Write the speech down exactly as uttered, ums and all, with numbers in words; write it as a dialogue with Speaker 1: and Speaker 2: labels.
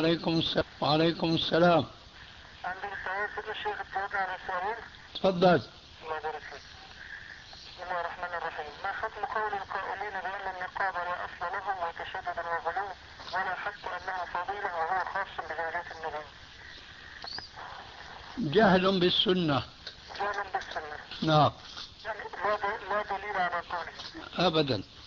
Speaker 1: وعليكم السلام. وعليكم السلام.
Speaker 2: عندي سؤال في الشيخ التوقع على السؤالين.
Speaker 1: تفضل.
Speaker 2: الله يبارك فيك. بسم الله الرحمن الرحيم. ما حكم قول القائلين بأن النقاب لا أصل له وتشدد وغلو ولا حتى أنه فضيلة وهو خاص بزوجات النبي؟
Speaker 1: جهل بالسنة.
Speaker 2: جهل بالسنة.
Speaker 1: نعم.
Speaker 2: يعني لا دليل على قوله.
Speaker 1: أبدا.